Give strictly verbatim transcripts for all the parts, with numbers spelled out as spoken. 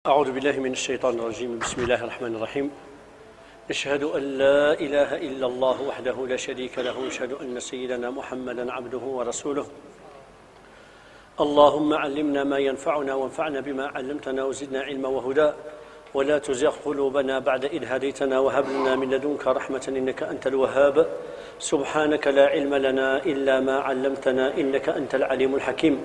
أعوذ بالله من الشيطان الرجيم. بسم الله الرحمن الرحيم. نشهد أن لا إله إلا الله وحده لا شريك له، ونشهد أن سيدنا محمدا عبده ورسوله. اللهم علمنا ما ينفعنا وانفعنا بما علمتنا وزدنا علما وهدى، ولا تزغ قلوبنا بعد إذ هديتنا وهب لنا من لدنك رحمة إنك أنت الوهاب. سبحانك لا علم لنا إلا ما علمتنا إنك أنت العليم الحكيم.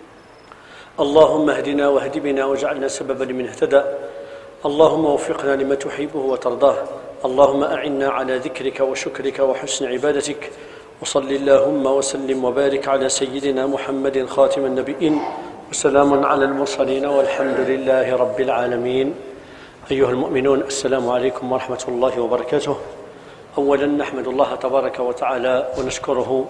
اللهم اهدنا واهد بنا واجعلنا سببا لمن اهتدى. اللهم وفقنا لما تحبه وترضاه. اللهم أعنا على ذكرك وشكرك وحسن عبادتك. وصل اللهم وسلم وبارك على سيدنا محمد خاتم النبيين، وسلام على المرسلين والحمد لله رب العالمين. أيها المؤمنون، السلام عليكم ورحمة الله وبركاته. أولا نحمد الله تبارك وتعالى ونشكره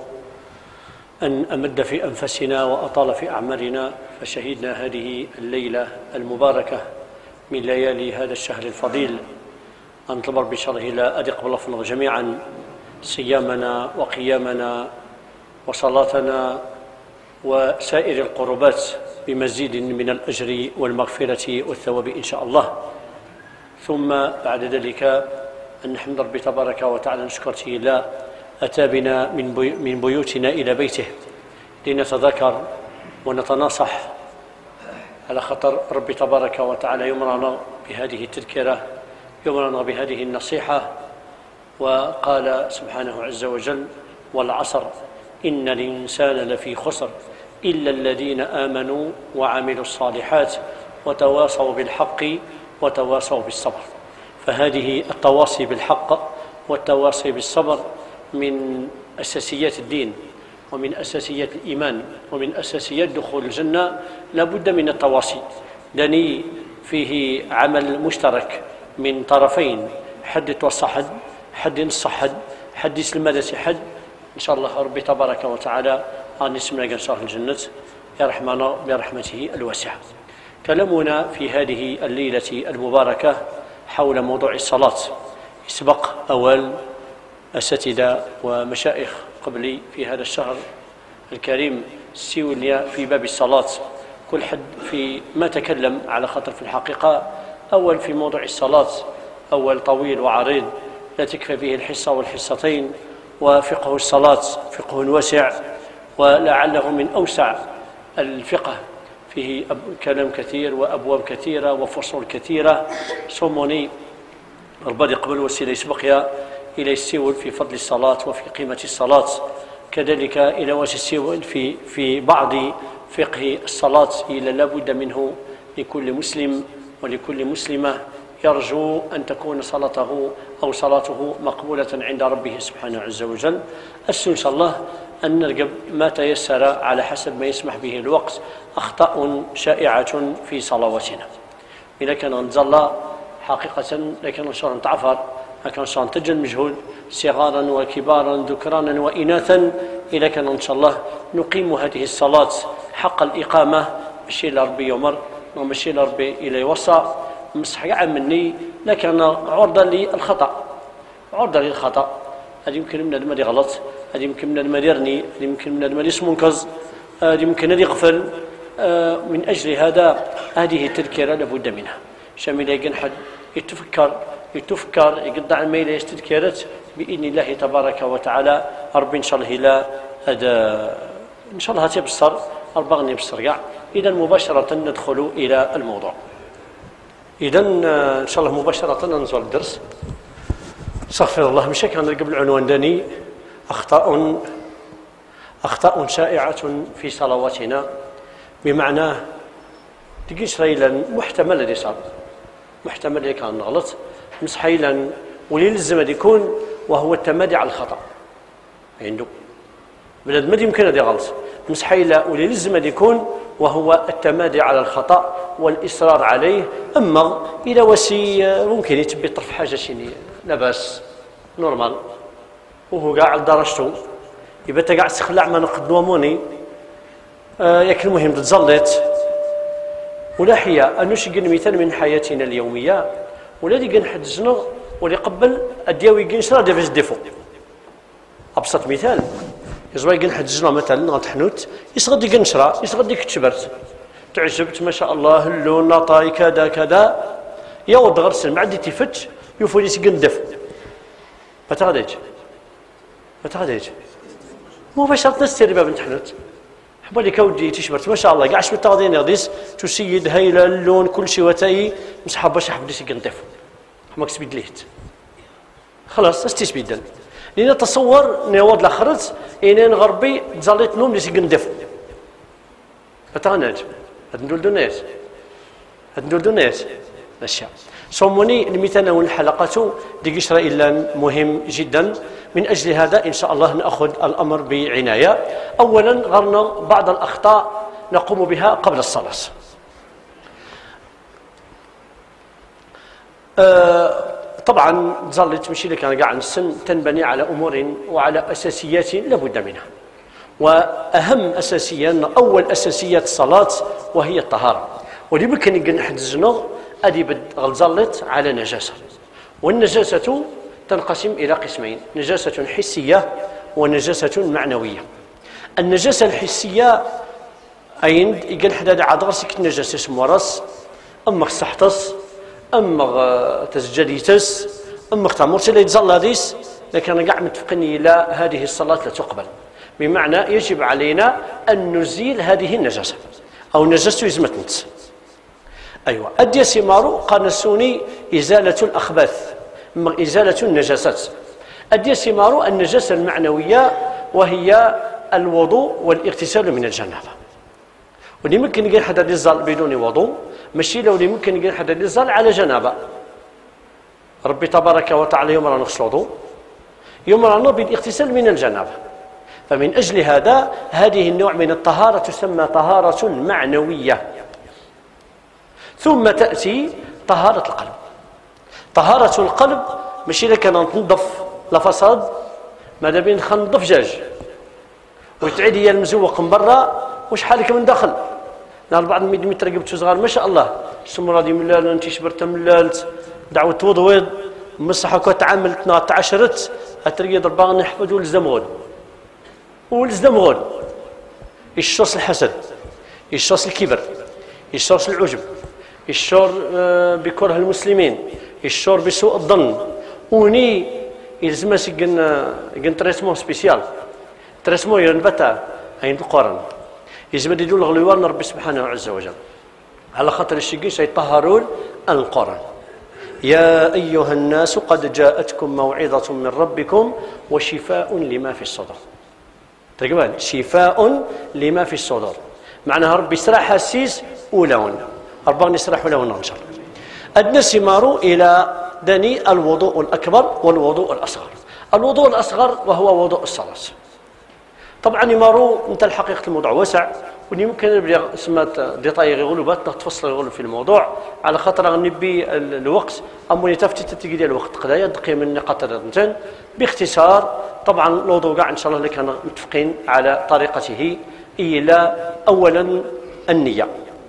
أن أمد في أنفسنا وأطال في أعمارنا، فشهدنا هذه الليلة المباركة من ليالي هذا الشهر الفضيل. أنطلب بشره لا أدق بلفظنا جميعا صيامنا وقيامنا وصلاتنا وسائر القربات بمزيد من الأجر والمغفرة والثواب إن شاء الله. ثم بعد ذلك أن نحمد ربي تبارك وتعالى نشكرته لا أتى بنا من, بي من بيوتنا إلى بيته لنتذاكر ونتناصح على خطر ربي تبارك وتعالى يمرنا بهذه التذكرة، يمرنا بهذه النصيحة. وقال سبحانه عز وجل: والعصر إن الإنسان لفي خسر إلا الذين آمنوا وعملوا الصالحات وتواصوا بالحق وتواصوا بالصبر. فهذه التواصي بالحق والتواصي بالصبر من أساسيات الدين ومن أساسيات الإيمان ومن أساسيات دخول الجنة. لا بد من التواصي، لأن فيه عمل مشترك من طرفين، حد يتوصى حد، حد ينصح حد، حد يسلم هذا حد. إن شاء الله ربي تبارك وتعالى أن يسمنا إن شاء الله الجنة يا رحمن برحمته الواسعة. كلامنا في هذه الليلة المباركة حول موضوع الصلاة. يسبق أول أساتذة ومشايخ قبلي في هذا الشهر الكريم سيوليا في باب الصلاة، كل حد في ما تكلم على خاطر في الحقيقة. أول في موضوع الصلاة أول طويل وعريض لا تكفى فيه الحصة والحصتين، وفقه الصلاة فقه واسع ولعله من أوسع الفقه، فيه كلام كثير وأبواب كثيرة وفصول كثيرة. صوموني ربادي قبل وسيلة يسبقها إلى السيول في فضل الصلاة وفي قيمة الصلاة، كذلك إلى وجه السيول في في بعض فقه الصلاة إلى لا بد منه لكل مسلم ولكل مسلمة يرجو أن تكون صلاته أو صلاته مقبولة عند ربه سبحانه عز وجل. أسأل إن شاء الله أن نرقب ما تيسر على حسب ما يسمح به الوقت. أخطاء شائعة في صلواتنا إذا كان نتظل حقيقة، لكن إن شاء الله نتعفر، لكن إن شاء الله نتجن مجهول صغارا وكبارا ذكرانا وإناثا. إذا كان إن شاء الله نقيم هذه الصلاة حق الإقامة، ماشي لربي يمر وماشي لربي إلى يوصى مسح كاع مني، لكن عرضة للخطأ، عرضة للخطأ. هذه يمكن من هذا غلط، هذه يمكن من هذا يرني، هذه يمكن من هذا اسم منكز، هذه يمكن هذا يغفل. من أجل هذا هذه التذكرة لابد منها. شامل يقن حد يتفكر يتفكر يقطع الميل يستذكرت بإذن الله تبارك وتعالى. ربي إن شاء الله لا هذا إن شاء الله هتبصر أربغني بسرعة. إذا مباشرة ندخل إلى الموضوع. إذا إن شاء الله مباشرة ننزل الدرس. استغفر الله، مش كان قبل العنوان داني أخطاء أخطاء شائعة في صلواتنا، بمعنى تجيش ريلا محتمل الذي صار، محتمل اللي كان غلط مستحيلا واللي يلزم يكون وهو التمادي على الخطأ عنده بلاد ما يمكن هذا غلط مستحيلا واللي يلزم يكون وهو التمادي على الخطأ والإصرار عليه. أما إذا وسي ممكن يتبي طرف حاجة شيني لا بأس نورمال وهو قاعد درجته يبقى قاعد تخلع ما نقدمه موني آه ياك المهم تتزلط. ولا حيا أنه شي مثال من حياتنا اليومية ولا دي قنحد زنغ ولا قبل الدياوي قنشرا ديفاش ديفو. أبسط مثال يزوي قنحد زنغ مثلا غتحنوت يسغد قنشرا يسغد كتشبرت تعجبت ما شاء الله اللون نطاي كذا كذا يوض غرسل معدي تفتش يفولي سقندف ما تغديج ما تغديج مباشرة نستير باب امتحانات حبالي كودي تشبرت ما شاء الله قاعد شبت تغدين يغديس تسيد هيلا اللون كل شيء وتاي مسحب باش حبدي سقندف حماك سبيد ليت خلاص استسبيدن لأن تصور نيوض لخرت إنين غربي تزاليت نوم لسي قندف فتغناج هاد ندول دونيس هاد ندول دونيس الأشياء صوموني الميتانا والحلقة دي قشرة إلا مهم جدا. من أجل هذا إن شاء الله نأخذ الأمر بعناية. أولا غرنا بعض الأخطاء نقوم بها قبل الصلاة. أه طبعا ظلت مشي لك أنا قاعد السن تنبني على أمور وعلى أساسيات لابد منها، وأهم أساسية أول أساسيات الصلاة وهي الطهارة. واللي ممكن يقول نحد الزنغ أدي غلظلت على نجاسة، والنجاسة تنقسم إلى قسمين: نجاسة حسية ونجاسة معنوية. النجاسة الحسية أين يقول حداد عاد راسك النجاسة اسمه راس أما خصحتس أما تسجديتس أما اختمرت اللي يتزلى ديس، لكن قاعد متفقني إلى هذه الصلاة لا تقبل، بمعنى يجب علينا أن نزيل هذه النجاسة أو نجاسة يزمتنت. أيوة أدي سمارو قانسوني إزالة الأخباث إزالة النجاسات. أدي سمارو النجاسة المعنوية وهي الوضوء والاغتسال من الجنابة. واللي ممكن يقول حدا يزال بدون وضوء ماشي لو اللي ممكن يقول حدا يزال على جنابة. ربي تبارك وتعالى يوم رانا نغسل وضوء يوم رانا بالاغتسال من الجنابة. فمن أجل هذا هذه النوع من الطهارة تسمى طهارة معنوية. ثم تأتي طهارة القلب. طهارة القلب ماشي لك أنا ننظف لفساد ماذا بين ننظف جاج وتعيد هي المزوق من برا وش حالك من داخل. نهار بعض الميت رقبت صغار ما شاء الله السمرة دي ملال انت شبرت ملالت دعوة وضويض مسحك وتعاملت تعشرت هترقي ضربان نحفظ ولزدم غول ولزدم غول الشوص الحسد الشوص الكبر الشوص العجب الشور بكره المسلمين الشور بسوء الظن وني يلزم سجن جن تريسمون سبيسيال تريسمون ينبتا عند القرآن يجب يدل الغلوان ربي سبحانه عز وجل على خاطر الشقي سيطهرون القرآن. يا أيها الناس قد جاءتكم موعظة من ربكم وشفاء لما في الصدر. تقبل شفاء لما في الصدر معناها ربي يسرح السيس أولون أربعة يسرح لون إن شاء الله. أدنى سمارو إلى دني الوضوء الأكبر والوضوء الأصغر. الوضوء الأصغر وهو وضوء الصلاة. طبعا يمارو انت الحقيقه الموضوع واسع واللي ممكن سمات ديطاي غلوبات تفصل غلو في الموضوع على خاطر غنبي الوقت اموني تفتي تتقي ديال الوقت قضايا دقي من نقاط الرنتين باختصار. طبعا الموضوع كاع ان شاء الله اللي كنا متفقين على طريقته الى اولا النيه.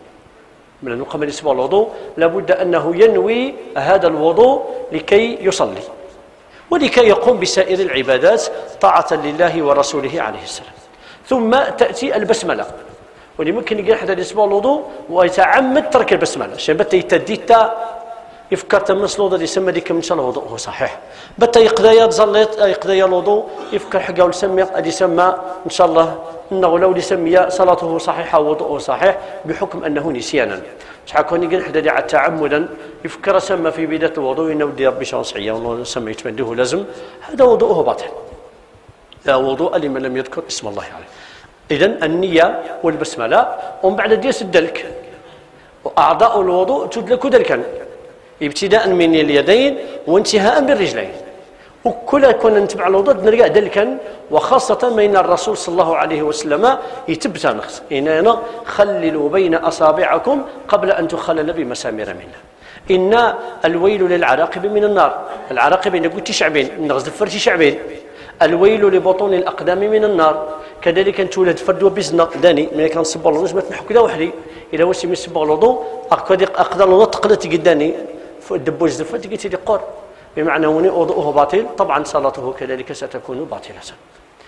من قبل اسبوع الوضوء لابد انه ينوي هذا الوضوء لكي يصلي ولكي يقوم بسائر العبادات طاعة لله ورسوله عليه السلام. ثم تأتي البسملة واللي ممكن يقول حتى الأسبوع الوضوء ويتعمد ترك البسملة عشان بتا يتديتا يفكر تمس الوضوء يسمى ديك من شاء الله وضوءه صحيح بتا يقضي تزلط يقضي الوضوء يفكر حقه ولسمي قد يسمى إن شاء الله إنه لو لسمي صلاته صحيحة ووضوءه صحيح بحكم أنه نسيانا. شحال كون يقول حدا على تعمدا يفكر سمى في بداية الوضوء إنه ودي ربي شانصية والله سمى يتمنده لازم هذا وضوءه باطل لا وضوء لمن لم يذكر اسم الله عليه. إذن النية والبسملة ومن بعد ديس الدلك وأعضاء الوضوء تدلك دلكا ابتداء من اليدين وانتهاء بالرجلين وكل كنا نتبع الوضوء نلقى دلكا وخاصة بين الرسول صلى الله عليه وسلم يتبت نخص إننا خللوا بين أصابعكم قبل أن تخلل بمسامير منه. إن الويل للعراقب من النار. العراقب إن قلت شعبين نغز فرتي شعبين. الويل لبطون الأقدام من النار. كذلك أن تولد فرد وبزنا داني من كان صب الله نجمة نحك كذا وحدي إلى وسم يسبغ الوضوء أقدر أقدر الوضوء تقدر قداني الدبوج زفت قلت لي قر بمعنى هنا وضوءه باطل طبعا صلاته كذلك ستكون باطلة.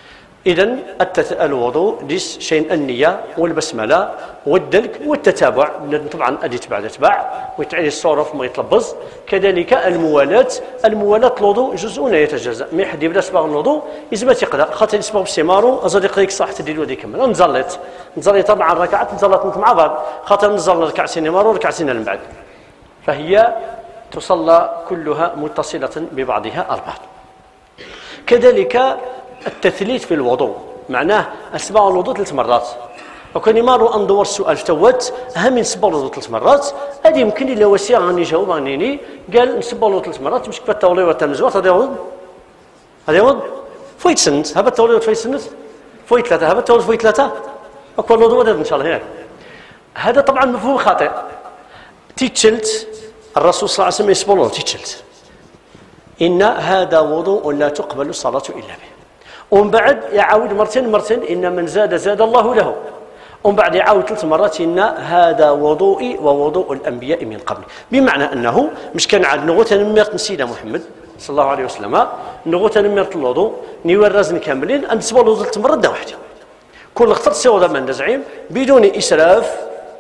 إذن الوضوء ديس شيء النية والبسملة والدلك والتتابع، طبعا أدي تبع تبع ويتعيد الصرف ما يتلبز. كذلك الموالاة، الموالاة الوضوء جزء لا يتجزأ. ما حد يبدا صباغ الوضوء يزبط يقرا خاطر يصبغ بسيمارو أزاد يقريك صح تدير ودي كمل. نزلت نزلت مع الركعات نزلت مع بعض خاطر نزل ركعتين مارو ركعتين من بعد، فهي تصلى كلها متصلة ببعضها البعض. كذلك التثليث في الوضوء، معناه أسباغ الوضوء ثلاث مرات. وكان يمارو أندور السؤال فتوت أهم نسبغ الوضوء ثلاث مرات. هذه يمكن إلا وسيع غني جاوب غنيني قال نسبغ الوضوء ثلاث مرات مش كفا التولي والتمزوات. هذا يوض هذا يوض فويت سنت هذا التولي وفويت سنت فويت ثلاثة هذا التولي فويت ثلاثة أكبر الوضوء إن شاء الله هناك. هذا طبعا مفهوم خاطئ. تيتشلت الرسول صلى الله عليه وسلم يسبغ الوضوء تيتشلت إن هذا وضوء لا تقبل الصلاة إلا به. ومن بعد يعاود مرتين مرتين إن من زاد زاد الله له. ومن بعد يعاود ثلاث مرات إن هذا وضوئي ووضوء الأنبياء من قبل. بمعنى أنه مش كان عاد نغوت نمرت سيدنا محمد صلى الله عليه وسلم نغوت نمرت الوضوء نيورزن كاملين أن تسبوا الوضوء ثلاث مرات واحدة كل اختر سوى من زعيم بدون إسراف.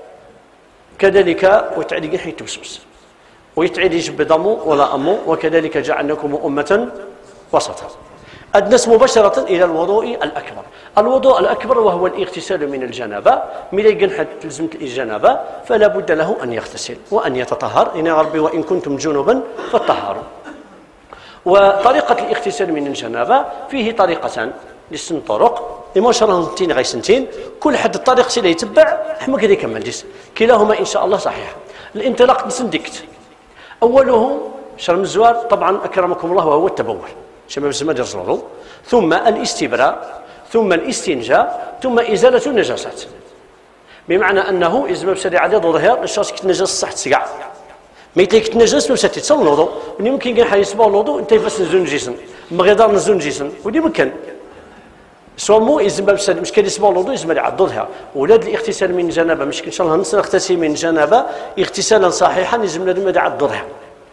كذلك وتعدي حيث تبسبس ويتعيد يجب ضمه ولا أمه. وكذلك جعلناكم أمة وسطا. أدنس مباشرة إلى الوضوء الأكبر. الوضوء الأكبر وهو الاغتسال من الجنابة. من يجن حد لزمت الجنابة فلا بد له أن يغتسل وأن يتطهر. إن ربي وإن كنتم جنبا فطهروا. وطريقة الاغتسال من الجنابة فيه طريقتان لسن طرق إما شرنتين غير سنتين كل حد الطريق سيلا يتبع حما كذا يكمل جس كلاهما إن شاء الله صحيح. الانطلاق نسندكت أوله شرم الزوار طبعا أكرمكم الله وهو التبول شباب الزمان يرزلوا، ثم الاستبراء، ثم الاستنجاء، ثم إزالة النجاسات. بمعنى أنه إذا ما بسري عدد ظهر الشخص كتنجس صح تسقع ما يتلك تنجس ما بسري تصل الوضوء وني ممكن كان حيسبوا الوضوء أنت بس نزول جسم ما غير نزول جسم ودي ممكن سواء مو إذا ما بسري مش كان يسبوا الوضوء إذا ما عدد ظهر ولاد الاغتسال من جنابة مش إن شاء الله نغتسل من جنابة اغتسالا صحيحا إذا ما عدد ظهر.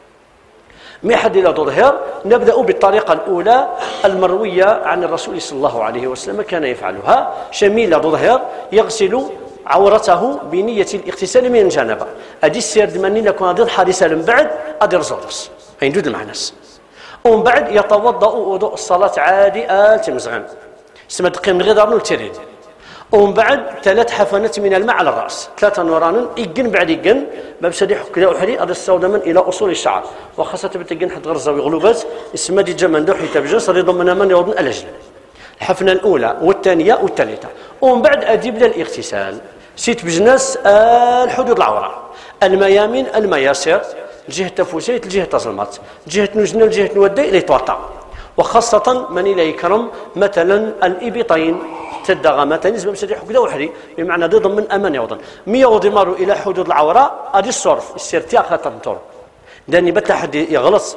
ما حد إلى ظهر نبدأ بالطريقة الأولى المروية عن الرسول صلى الله عليه وسلم كان يفعلها. شميل ظهر يغسل عورته بنية الاغتسال من الجنابة. أدي السير دماني لكم هذا حادثة من بعد أدي رزودس أين دود المعنس. ومن بعد يتوضأ وضوء الصلاة عادي آل تمزغن سما دقيق من غير دارنو التريد. ومن بعد ثلاث حفنات من الماء على الراس ثلاثه نوران يقن بعد يقن ما بسدي كذا وحدي هذا السوداء من الى اصول الشعر وخاصه بتقن حد غرزه وغلوبات اسمها دي جمن دوحي تبجس ضمن من يوضن الاجل. الحفنه الاولى والثانيه والثالثه. ومن بعد اديب للاغتسال سيت بجناس الحدود العوراء الميامين المياسر جهه تفوسيت الجهه تظلمات جهه نجنه الجهه نودي الى توطا. وخاصه من الى يكرم مثلا الابطين تدغمتين نسبة مسدي حكدا وحري بمعنى ضد من أمان يوضن مية وضمارو إلى حدود العوراء أدي الصرف السيرتيا خطر نطور داني بتا حد يغلص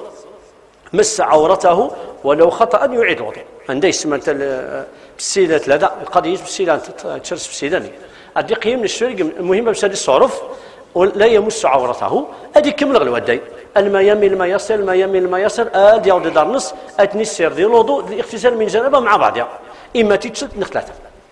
مس عورته ولو خطأ يعيد الوضوء عندي اسمه بسيلة لا القضية بسيلة تشرس بسيلة أدي قيم الشرق المهم بسدي الصرف ولا يمس عورته أدي كمل الودي الما يمي الما يصل الما يمي الما يصل أدي يعود دارنص أتني السير ديال الوضوء الاغتسال من جنابه مع بعضها إما تيتشلت نخلاتها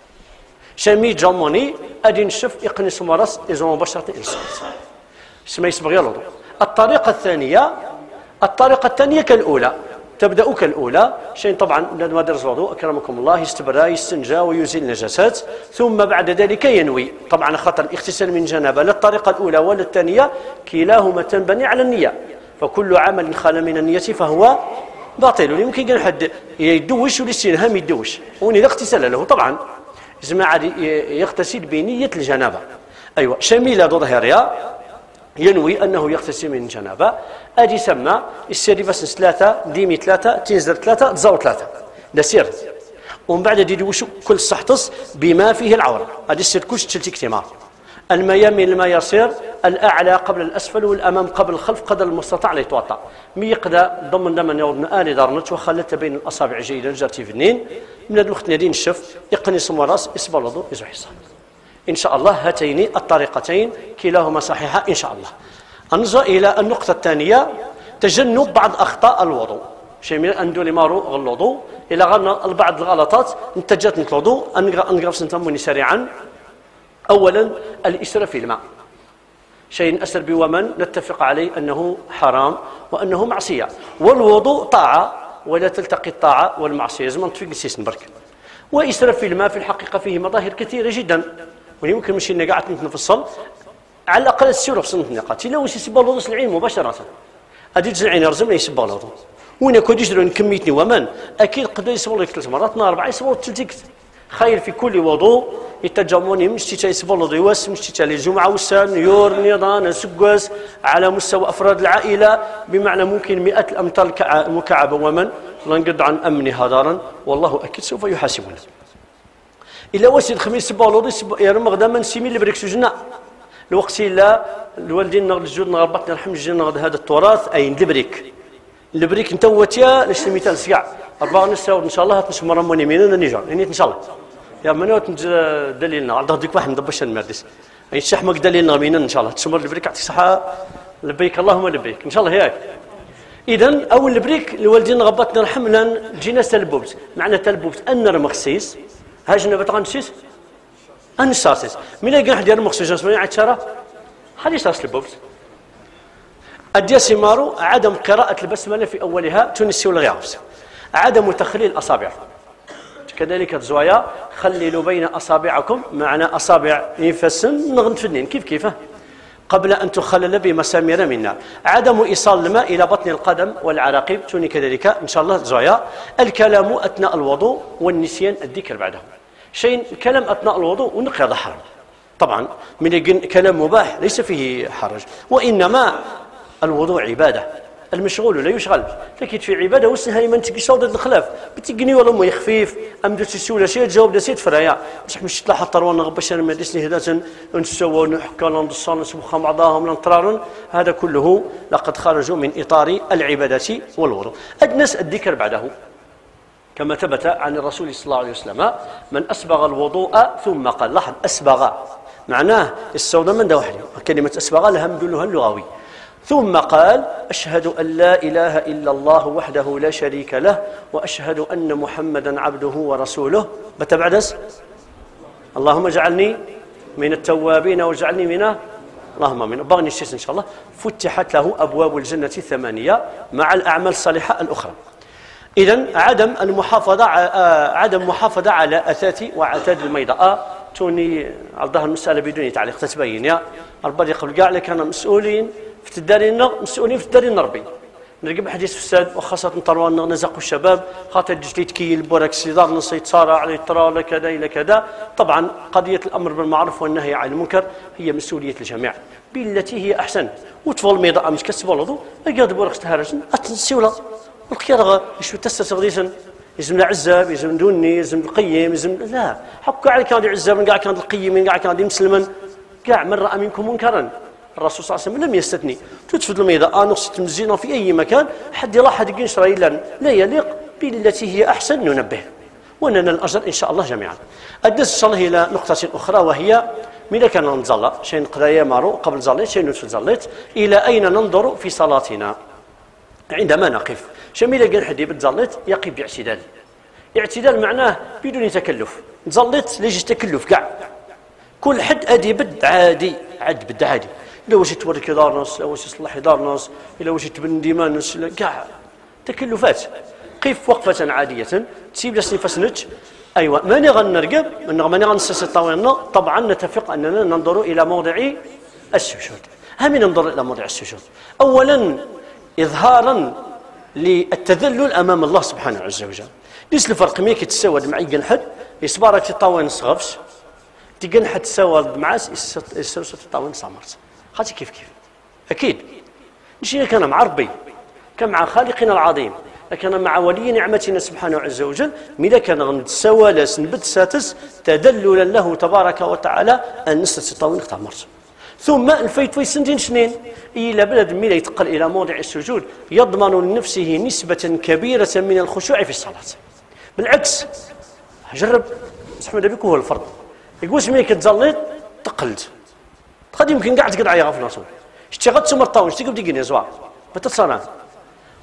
شامي جاموني أدي نشف يقنص مرس إذا مباشرة إنسان اسمها يسبغ الوضوء. الطريقة الثانية الطريقة الثانية كالأولى تبدأ كالأولى شيء طبعا لما درس الوضوء أكرمكم الله يستبرى يستنجى ويزيل النجاسات ثم بعد ذلك ينوي. طبعا خطر الاغتسال من جنابه لا الطريقة الأولى ولا الثانية كلاهما تنبني على النية فكل عمل خلا من النية فهو باطل. يمكن كان حد يدوش والاستنهام يدوش وني لا اغتسال له طبعا زعما عاد يغتسل بنية الجنابة. أيوة شميلة ظهرها ينوي أنه يغتسل من الجنابة أدي سمى السير بس ثلاثة ديمي ثلاثة تنزل ثلاثة تزاو ثلاثة ده سير. ومن بعد يدوش كل صحتص بما فيه العورة أدي السير كلش تشلتي اكتمار الميامين لما يصير الأعلى قبل الأسفل والأمام قبل الخلف قدر المستطاع ليتوطأ ميقدر ضمن دمن يوضن آلي دارنت وخلت بين الأصابع جيدا جرتي في اثنين من الوقت نادين الشف يقنص مراس اسبال الوضوء يزوح يصال. إن شاء الله هاتين الطريقتين كلاهما صحيحة إن شاء الله. أنظر إلى النقطة الثانية تجنب بعض أخطاء الوضوء. شيء من أندو لمارو غلطو إلى غنا البعض الغلطات نتجت نطلدو أنقرب سنتموني سريعا. أولا الإسراف في الماء، شيء أسر بومن نتفق عليه أنه حرام وأنه معصية، والوضوء طاعة ولا تلتقي الطاعة والمعصية زمان تفيق السيسن برك. وإسراف في الماء في الحقيقة فيه مظاهر كثيرة جدا، ويمكن مشي قاعد نتنفصل على الأقل السيرة في سنة نقاط إلا وش يسبب الوضوء العين مباشرة أديت العين يرزم يسبب الوضوء وين كود يجرون كميتني ومن أكيد قد يسبب لك ثلاث مرات أربعة يسبب تلتك خير في كل وضوء يتجمعوني مش تيجي يسبب الوضوء يوس مش تيجي الجمعة والسان يور نيضان سقوس على مستوى أفراد العائلة بمعنى ممكن مئات الأمثال مكعبة ومن لنقد عن أمني هدارا والله أكيد سوف يحاسبنا. إلا وسيد خميس سبب الوضوء يا رم غدا من سيمي اللي بريك سجنا الوقت إلا الوالدين نغد الجود نغربتنا الحمد لله نغد هذا التراث أي البريك البريك انت وتيا ليش مثال سيع أربعة نساء ان شاء الله هتمشي مرة من يميننا نيجا يعني ان شاء الله يا منوت دليلنا على ضهرك واحد ندبش المادس اي شحمك دليلنا مينا ان شاء الله تسمر البريك يعطيك الصحة لبيك اللهم لبيك ان شاء الله هيك. اذا اول البريك الوالدين غبطنا الحملا جينا تلبوبت معنى تلبوبت ان مخسيس هاجنا بتغنسيس ان ساسيس من يلقى واحد يرمي مخسيس اسمه عشرة هذه ساس البوبت. الدياسيمارو عدم قراءة البسملة في أولها تنسي والغيابس، عدم تخليل الأصابع كذلك الزوايا خللوا بين أصابعكم معنى أصابع ينفسن نغنت فنين كيف كيفه قبل أن تخلل بمسامير من نار، عدم إيصال الماء إلى بطن القدم والعراقب توني كذلك إن شاء الله زوايا، الكلام أثناء الوضوء والنسيان الذكر بعده، شيء كلام أثناء الوضوء ونقي هذا حرام طبعا من كلام مباح ليس فيه حرج، وإنما الوضوء عبادة المشغول لا يشغل لكن في عبادة وسنها من تجي صوت الخلاف بتجني ولا ما يخفيف أم تسوي شيء تجاوب دسيت فرايا بصح مش تلاحظ تروان غبشنا ما دسني هذا نسوى نحكى نصان نسبخ بعضهم نطرارن هذا كله لقد خرجوا من إطار العبادة والوضوء. أدنس الذكر بعده كما ثبت عن الرسول صلى الله عليه وسلم من أسبغ الوضوء ثم قال لاحظ أسبغ معناه السودة من ده وحده كلمة أسبغ لها مدلها اللغوي ثم قال أشهد أن لا إله إلا الله وحده لا شريك له وأشهد أن محمدا عبده ورسوله بتبعدس اللهم اجعلني من التوابين واجعلني من اللهم من بغني الشيس إن شاء الله فتحت له أبواب الجنة الثمانية مع الأعمال الصالحة الأخرى. إذن عدم المحافظة عدم محافظة على أثاث وعتاد الميضاء توني على ظهر المسألة بدون تعليق تتبين يا البعض قبل قاع لك أنا مسؤولين في الدارين مسؤولين في الدارين نربي نرقب حديث فساد وخاصة طروان نزقوا الشباب خاطر جديد كي البوركس دار نص يتصارع على الترى كذا إلى كذا. طبعا قضية الأمر بالمعروف والنهي عن المنكر هي مسؤولية الجميع بالتي هي أحسن وتفضل ميضاء مش كسب الوضوء أجاد بوركس تهرجن أتنسيولا والخيار شو تستغديسن يزم العزاب يزم دوني يزم القيم يزم لا حق قاعد كان العزاب من قاعد كان القيم من قاعد كان مسلما قاع من رأى منكم منكرا الرسول صلى الله عليه وسلم لم يستثني تتفضل الميضاء آه نقص تمزينا في أي مكان حد يلاحظ حد ينشر إلا لا يليق بالتي هي أحسن ننبه وننال الأجر إن شاء الله جميعا. أدس إن شاء الله إلى نقطة أخرى وهي ماذا كان نظل شيء نقدر يمارو قبل زليت شيء نفس زليت إلى أين ننظر في صلاتنا عندما نقف شميل قال حد بتزليت يقف باعتدال اعتدال معناه بدون تكلف زليت ليش تكلف كاع كل حد أدي بد عادي عد بد عادي إلا واش تورك دار ناس إلا واش يصلح دار ناس إلا واش تبن ديما ناس كاع تكلفات قف وقفة عادية تسيب لسني فسنج أيوة ماني غنرقب من ماني غنسس طاولنا طبعا نتفق أننا ننظر إلى موضع السجود. هم ننظر إلى موضع السجود أولا إظهارا للتذلل أمام الله سبحانه عز وجل. ليس الفرق ميك تسود مع أي حد يصبرك تطاول نصغفش تيجن حد تسود معاس يسوس تطاول صامرت خاطر كيف كيف أكيد نشينا كان مع ربي كان مع خالقنا العظيم لكن مع ولي نعمتنا سبحانه عز وجل ماذا كان غنتسوى لاس نبت ساتس تدللا له تبارك وتعالى أن نستس تطاول نختمرت ثم الفيت في سنتين سنين إلى بلد ميلا يتقل إلى موضع السجود يضمن لنفسه نسبة كبيرة من الخشوع في الصلاة. بالعكس جرب محمد بك هو الفرض يقول سميك تزليت تقلت قد يمكن قاعد تقطع يا غفله اشتغلت سمر طاول اشتغل دقيقه زوا بتصنع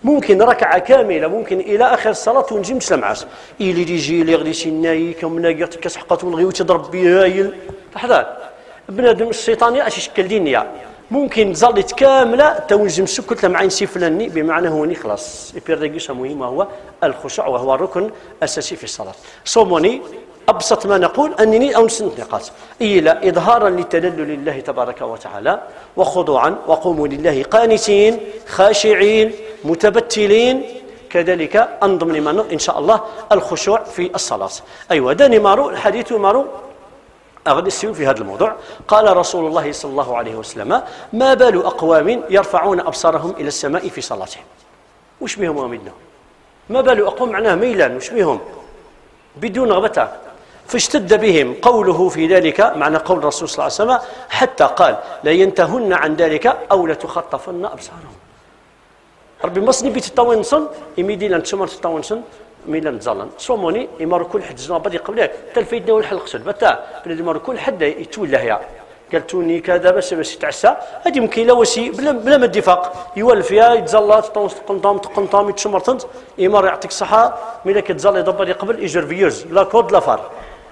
ممكن ركعة كاملة ممكن إلى آخر الصلاة ونجي متلمعاش إلي يجي اللي غادي شي ناي كمنا كسحقات ونغيو تضرب بها يل تحضر بنادم الشيطانية اش يشكل دينيا ممكن تصلي كاملة تونجم سكت لمع سيفلني بمعنى هوني خلاص يبيرغيش مهم هو الخشوع وهو ركن أساسي في الصلاة. صوموني أبسط ما نقول أنني أو نسنت نقاط إلى إظهارا للتذلل لله تبارك وتعالى وخضوعا وقوموا لله قانتين خاشعين متبتلين كذلك أنضم لمن إن شاء الله الخشوع في الصلاة. أيوة داني مارو الحديث مارو أغد السيو في هذا الموضوع. قال رسول الله صلى الله عليه وسلم ما بال أقوام يرفعون أبصارهم إلى السماء في صلاتهم. وش بهم ومدنا ما بال أقوام معناه ميلان وش بهم بدون رغبة فاشتد بهم قوله في ذلك معنى قول الرسول صلى الله عليه وسلم حتى قال لا ينتهن عن ذلك أو لتخطفن أبصارهم. ربي مصني بيت الطوانسن يميدي لان تشمر الطوانسن ميلان تزالن صوموني يمر كل حد زنا بدي قبلك تلفيدنا والحلق سد بتا بلاد يمر كل حد يتولى هي قالتوني كذا بس بس يتعسى هذه يمكن لا وسي بلا بلا ما اتفاق يولف فيها يتزلط طونس تقنطام تقنطام يتشمرتنت يمر يعطيك الصحه ملي كتزال يدبر يقبل يجر فيوز لا كود لا فار.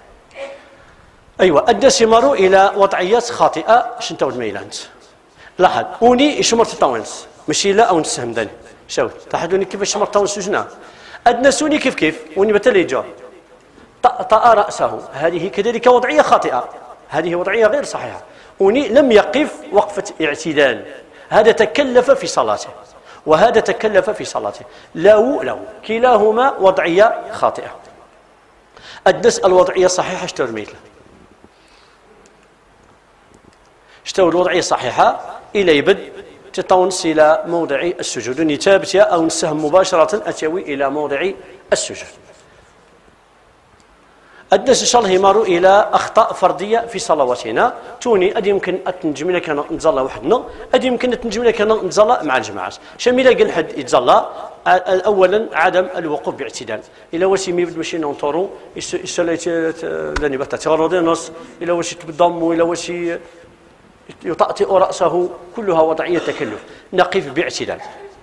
ايوه الناس يمروا الى وضعيات خاطئه شنتو ميلانت لاحظ اوني يشمرت الطوانس ماشي لا او نسهم داني شوف تحدوني كيفاش شمرت الطوانس جنا أدنسوني كيف كيف وني بتلي جا طأ رأسه هذه كذلك وضعية خاطئة هذه وضعية غير صحيحة وني لم يقف وقفة اعتدال هذا تكلف في صلاته وهذا تكلف في صلاته لا لا كلاهما وضعية خاطئة. أدنس الوضعية صحيحة اشتو الميل اشتو الوضعية صحيحة إلى يبد تطونس إلى موضع السجود نتابتها أو نسهم مباشرة أتوي إلى موضع السجود. الدرس إن شاء الله يمر إلى أخطاء فردية في صلواتنا توني أدي يمكن أتنجم لك نتزلى وحدنا أدي يمكن أتنجم لك نتزلى مع الجماعات شميلة قال حد يتزلى أولا عدم الوقوف باعتدال إلى وسيمي بدمشي ننطرو يسالي لاني بتا تغرضينوس إلى وسي تبضم إلى وسي يطأطئ رأسه كلها وضعية تكلف نقف باعتدال.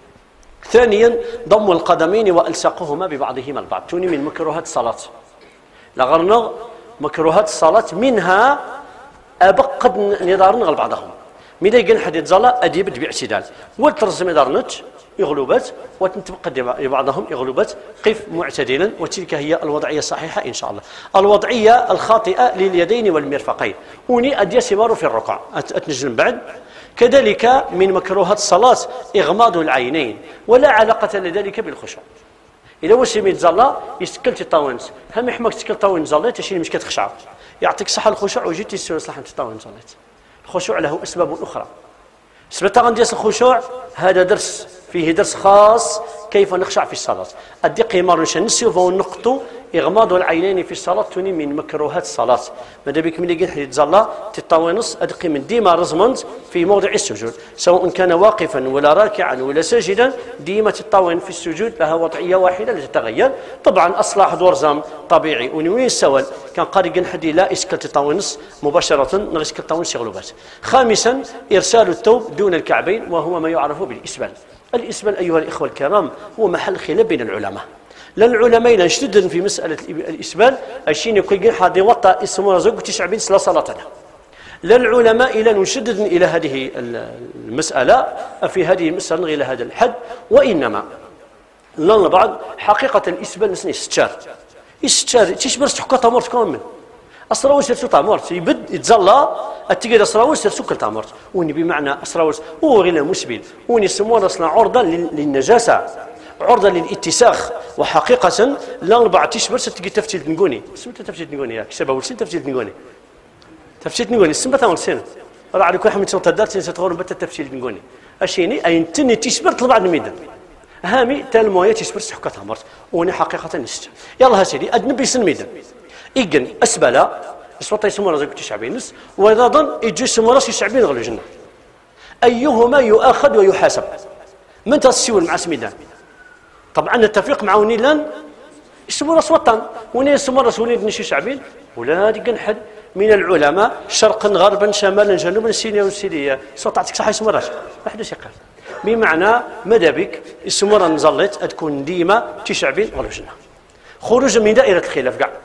ثانيا ضم القدمين وألصقهما ببعضهما البعض توني من مكروهات الصلاة لغرنا مكروهات الصلاة منها أبقد نظارنا بعضهم ماذا يقول حديث زلا أديبت باعتدال والترزم نظارنت يغلبت وتنتبقى بعضهم يغلبت قف معتدلا وتلك هي الوضعية الصحيحة إن شاء الله. الوضعية الخاطئة لليدين والمرفقين وني أدي سمار في الركع أتنجم بعد. كذلك من مكروهات الصلاة إغماض العينين ولا علاقة لذلك بالخشوع. إذا وسميت زلا يسكلت الطاونس هم يحمك تسكل طاون زليت تشيل مش كتخشع يعطيك صحة الخشوع وجيت تسوي صحة الطاون زليت. الخشوع له أسباب أخرى. سبت عندي الخشوع هذا درس فيه درس خاص كيف نخشع في الصلاة. الدقي مرة نسيوف ونقطو إغماض العينين في الصلاة توني من مكروهات الصلاة. ماذا بك من يجي حديث زلا تطاونس أدقي من ديما رزمنت في موضع السجود سواء كان واقفا ولا راكعا ولا ساجدا ديما تطاون في السجود لها وضعية واحدة لا تتغير. طبعا أصلاح دورزام طبيعي ونوين سوال كان قاري حدي لا إسكال تطاونس مباشرة نغسكال تطاونس يغلبات. خامسا إرسال الثوب دون الكعبين وهو ما يعرف بالإسبال. الإسبال أيها الإخوة الكرام هو محل خلاف بين العلماء. لا العلماء نشدد في مسألة الإسبال الشين يقول حاضي وطأ اسمه رزق تشعبين لا صلاة له. لا العلماء إلى نشدد إلى هذه المسألة في هذه المسألة إلى هذا الحد وإنما لا بعض حقيقة الإسبال نسني استشار استشار تشبر تحكى تمرت كامل أسراوس يرسو تامرت يبد يتزلى التجد أسراوس يرسو كل تامرت وني بمعنى أسراوس هو غير مسبل وني سموه أصلا عرضة للنجاسة عرضة للاتساخ وحقيقة لا أربعة تشبر ستجي تفتيل نقوني سمت تفتيل نقوني يا كسبة ولسين تفتيل نقوني تفتيل نقوني سمت ثمن سنة راه على كل حمد صوت الدار تنسى بت التفتيل نقوني أشيني أي تني تشبر طلع الميدان هامي تالموية تشبر سحكة تامرت وني حقيقة نست يلا هسيدي أدنبي سن ميدان إيجن أسبلا الصوت يسمونه رزق تشعبينس وإذا ظن يجي يسمونه راس يشعبين غير الجنة أيهما يؤخذ ويحاسب من تسوي مع سميدان طبعا نتفق مع ونيلان يسمونه راس وطن وني يسمونه راس ونيد نشي شعبين ولا ديك حد من العلماء شرقا غربا شمالا جنوبا سينيا وسيديا صوت عطيك صح يسمونه راس ما حدش يقال بمعنى ماذا بك السمورة نزلت تكون ديما تشعبين غلوجنا خروجا من دائرة الخلاف كاع.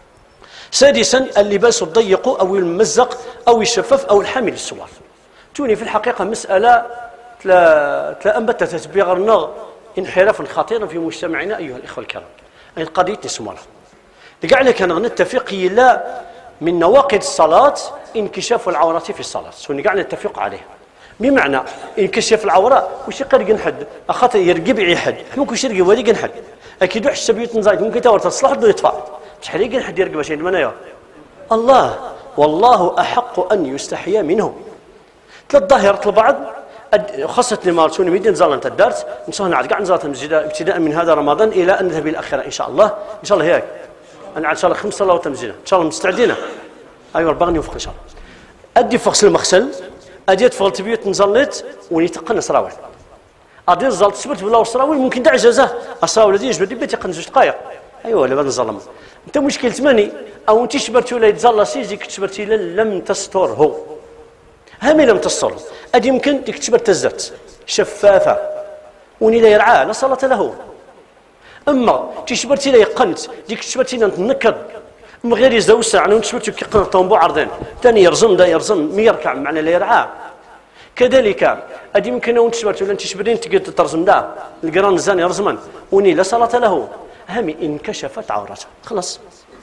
سادسا اللباس الضيق أو الممزق أو الشفاف أو الحامل السوار. توني في الحقيقة مسألة تلا, تلا أنبتت بغرنا انحرافا خطيرا في مجتمعنا أيها الإخوة الكرام. أي قضية السمورة لقعنا كان نتفق لا من نواقض الصلاة انكشاف العورات في الصلاة سوني قاعد نتفق عليه بمعنى انكشاف العورة وش يقدر حد أخاطر يرقب على حد ممكن يرقب ولي حد أكيد واحد السبيوت نزايد ممكن تور تصلح بده يطفى بشحال يقدر حد يرقب شيء منايا الله والله أحق أن يستحيا منه. ثلاث ظاهرة البعض خاصة لما رسولي ميدين زال أنت الدرس نصهنا عاد قاعد نزالة ابتداء من هذا رمضان إلى أن نذهب إلى الآخرة إن شاء الله إن شاء الله هيك أنا إن شاء الله خمس صلوات تمزينا إن شاء الله مستعدين أيوة باغي نوفق إن شاء الله أدي فغسل المغسل أدي تفضل تبيت نزلت ونيتقن سراويل أدي نزلت سبت بلا سراويل ممكن دع جزاه السراويل الذي يجبد بيت يقن زوج دقائق أيوة لا نظلم أنت مشكل ثماني أو أنت شبرتي ولا يتزلى سيزي كتشبرتي لم تستره همي لم تستره أدي يمكن ديك تشبرت الزرت شفافة وني لا يرعاه لا صلاة له. أما تشبرتي لا يقنت ديك تشبرتي نتنكر من غير يزوسع أنا تشبرتي كيقنط طنبو عرضين ثاني يرزم دا يرزم مي يركع معنا لا يرعاه. كذلك أدي يمكن أن تشبرتي ولا أنت تشبرين تقدر ترزم دا القران زان يرزمن وني لا صلاة له همي انكشفت عورته خلاص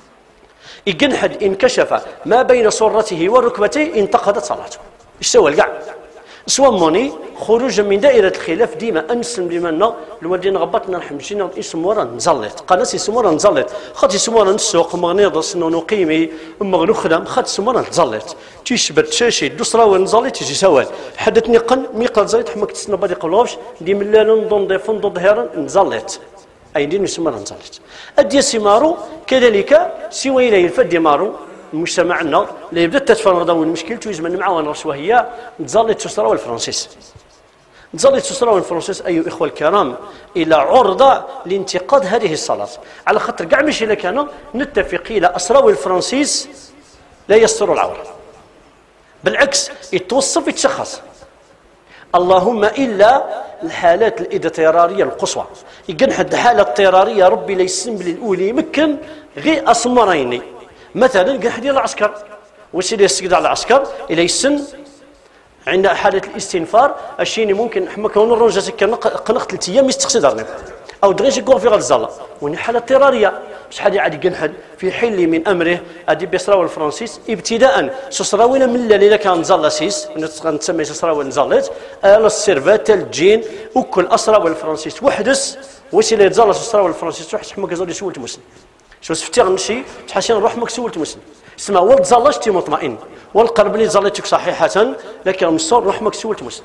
يجنحد انكشف ما بين صرته وركبتيه انتقدت صلاته. ايش سوى الكاع؟ سوى موني خروجا من دائرة الخلاف ديما أنسم لمنا الوالدين غبطنا نحن مشينا اسم ورا نزلت قناس اسم ورا نزلت خاطر اسم ورا نسوق مغنيض نقيمي اما نخدم خاطر اسم ورا نزلت تيشبت شاشي دوسرا ونزلت تيجي سوال حدثني قن ميقال زايد حمك تسنا بدي قلوبش دي ملال نضن فندق ظهرا نزلت أي دين سمارو نزلت أدي سمارو كذلك سوى إليه الفد مارو مجتمعنا اللي بدات تتفرض المشكل تويز من معاون رشوه هي نزلت تسرى والفرنسيس نزلت تسرى والفرنسيس أيها الإخوة الكرام إلى عرضة لانتقاد هذه الصلاة على خاطر كاع ماشي إلا كانوا نتفق إلى أسرى والفرنسيس لا يستر العورة بالعكس يتوصف يتشخص اللهم إلا الحالات الاضطرارية القصوى يقن حد حالة اضطرارية ربي لا يسم الأولي يمكن غير أسمرين مثلا قن حد العسكر وسيدي يسقط على العسكر إلى يسن عند حالة الاستنفار الشيء ممكن حما كون الرجل قنق ثلاث أيام يستقصد أو دغيش يقول في غير الزلة وين حالة اضطرارية شحال عاد ينحد في حل من أمره أدي بيصراو الفرنسيس ابتداء سصراوينا من الليلة كان زلاسيس نسمي سصراوي نزلت على السيرفات الجين وكل أسرى الفرنسيس وحدس وسيلة يتزلس سصراوي الفرنسيس وحدس حما كزول سولت مسلم شو سفتي غنمشي تحسين نروح مك سولت مسلم اسمع ولد زلشتي مطمئن والقرب لي زلتك صحيحة لكن مصور روح مك سولت مسلم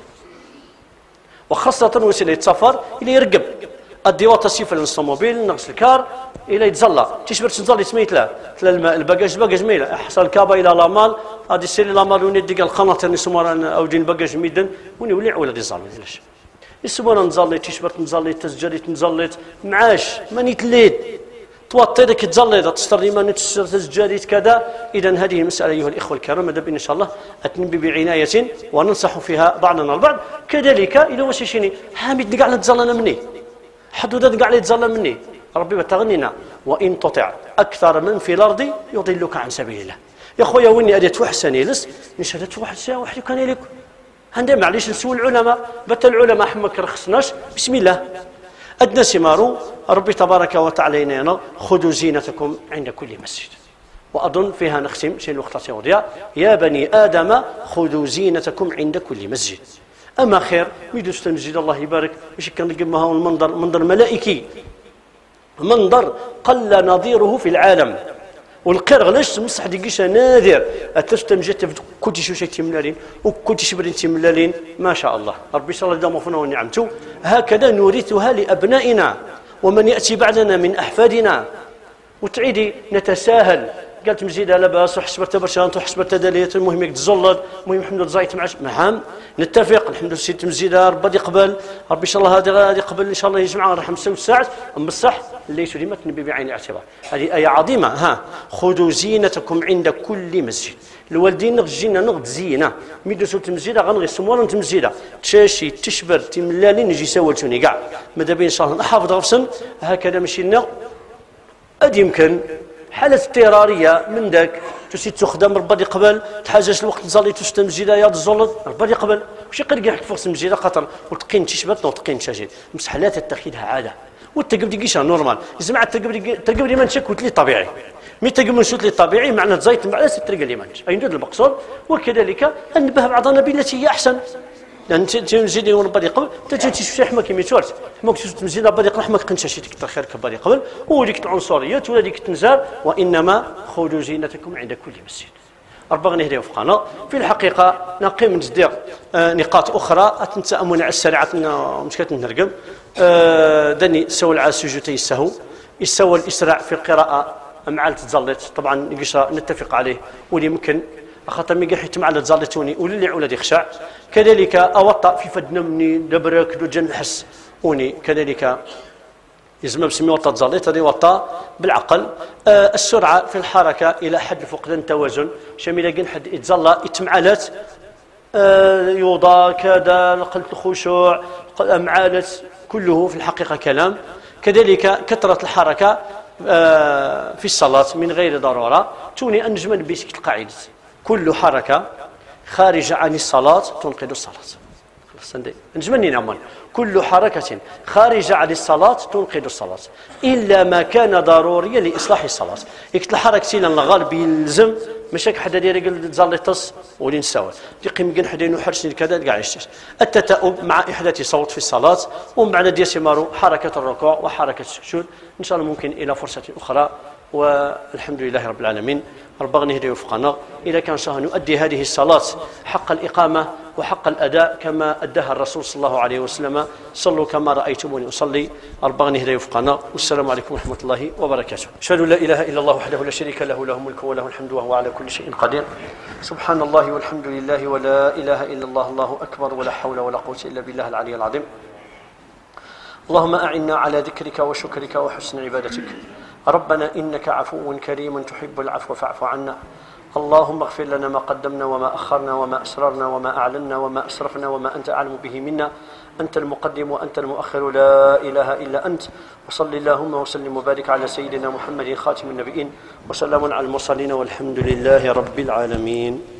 وخاصة وسيلة يتسافر إلى يرقب الديوات السيف للصوموبيل نقص الكار الى يتزلى تشبر تنزل سميت له الباجاج باجاج ميله حصل الكابا الى لامال هذه السيري لامال وني ديك الخناطر نسمر او دين باجاج ميدن وني ولي ولا دي زال علاش يسمر نزلي تشبر تنزلي تسجلي تنزلي معاش ماني تليد توطيدك تزلي تستري ما تسجلي كذا. اذا هذه المساله ايها الاخوه الكرام دابا ان شاء الله اتنبي بعنايه وننصح فيها بعضنا البعض. كذلك الى واش شيني حامد كاع نتزلنا مني حدودات كاع اللي يتزلى مني ربي بتغنينا وان تطع اكثر من في الارض يضلك عن سبيل الله. يا خويا ويني ادي توحسني لس نشهدت واحد الساعه واحد كان لك عندي معليش نسول العلماء بت العلماء حمك رخصناش بسم الله ادنى سمارو ربي تبارك وتعالى ينانا خذوا زينتكم عند كل مسجد. واظن فيها نختم شيء الوقت تيوديا يا بني ادم خذوا زينتكم عند كل مسجد. أما خير ميدوس تنجد الله يبارك مش كان نقمها المنظر منظر ملائكي منظر قل نظيره في العالم والقير غلاش مسح ديكيش نادر اتستنجت كنت شو شيء تملالين وكنت شبرين تملالين ما شاء الله ربي صلى الله عليه وسلم ونعمته. هكذا نورثها لأبنائنا ومن يأتي بعدنا من أحفادنا. وتعيدي نتساهل قالت مزيدة لاباس وحسبت برشانت وحسبت داليت المهم يك تزلط المهم الحمد لله زايت معش نعم نتفق الحمد لله سيت مزيدة ربي يقبل ربي ان شاء الله هذا غادي يقبل ان شاء الله يجمع راح نسوي الساعه اما الصح ليس لما تنبي بعين الاعتبار هذه ايه عظيمه ها خذوا زينتكم عند كل مسجد الوالدين نغجينا نغد زينه ميدو سوت مزيده غنغي سموار انت مزيده تشاشي تشبر تملالين نجي سولتوني كاع ماذا بين ان شاء الله نحافظ غفصن هكذا مشينا ادي يمكن حالة اضطرارية من ذاك تسيت تخدم ربي قبل تحاجش الوقت نصلي تشتا مزيدة يا الزلط ربي قبل وش يقدر يحك فوق المزيدة خاطر وتقين تشبت وتقين تشاجد مسحلات تتخذها عادة والتقبل ديكيش نورمال يسمع التقبل التقبل ما نشك لي طبيعي مي تقبل نشوت لي طبيعي معناه زيت مع الطريقة اللي مانش اي ندير المقصود وكذلك ننبه بعضنا بالتي هي احسن لان تنزيد يوم بدي قبل تجي تشوف حما كيما تورت حما تنزيد بدي قبل حما كنت شي كثر خير كبدي قبل وديك العنصريات ولا ديك التنزال وانما خذوا زينتكم عند كل مسجد ربنا نهدي وفقنا في الحقيقه نقيم نصدر آه نقاط اخرى تنتامون على السريعه مش كتنرقم آه دني سول على سجوتي السهو يسوى الاسراع في القراءه مع التزلط طبعا نتفق عليه واللي يمكن خاطر مي حيت مع تزلطوني ولي عولد يخشع كذلك اوطا في فدنمني دبرك دو نحس وني كذلك يزم بسمي وطا تزلط هذه وطا بالعقل آه السرعه في الحركه الى حد فقدان التوازن شامله كاين حد يتزلى يتمعلت آه يوضى كذا نقلت الخشوع معالت كله في الحقيقه كلام كذلك كثره الحركه آه في الصلاه من غير ضروره توني انجمن بيسك القاعده كل حركة خارجة عن الصلاة تنقض الصلاة نجمني نعمل كل حركة خارجة عن الصلاة تنقض الصلاة إلا ما كان ضروريا لإصلاح الصلاة يكتل حركتي لأن الغالب يلزم مشاك حدا دير يقول تزال تص ولين سوا يقيم كان حدا يحرش كذا كاع يشتش التتأب مع إحداث صوت في الصلاة ومن بعد ديال سيمارو حركة الركوع وحركة السجود إن شاء الله ممكن إلى فرصة أخرى والحمد لله رب العالمين ربنا نهدي وفقنا إذا كان شاء نؤدي هذه الصلاة حق الإقامة وحق الأداء كما أداها الرسول صلى الله عليه وسلم صلوا كما رأيتموني أصلي ربنا نهدي وفقنا والسلام عليكم ورحمة الله وبركاته أشهد لا إله إلا الله وحده لا شريك له له الملك وله الحمد وهو على كل شيء قدير سبحان الله والحمد لله ولا إله إلا الله الله أكبر ولا حول ولا قوة إلا بالله العلي العظيم اللهم أعنا على ذكرك وشكرك وحسن عبادتك ربنا إنك عفو كريم تحب العفو فاعف عنا اللهم اغفر لنا ما قدمنا وما أخرنا وما أسررنا وما أعلنا وما أسرفنا وما أنت أعلم به منا أنت المقدم وأنت المؤخر لا إله إلا أنت وصل اللهم وسلم وبارك على سيدنا محمد خاتم النبيين وسلام على المرسلين والحمد لله رب العالمين.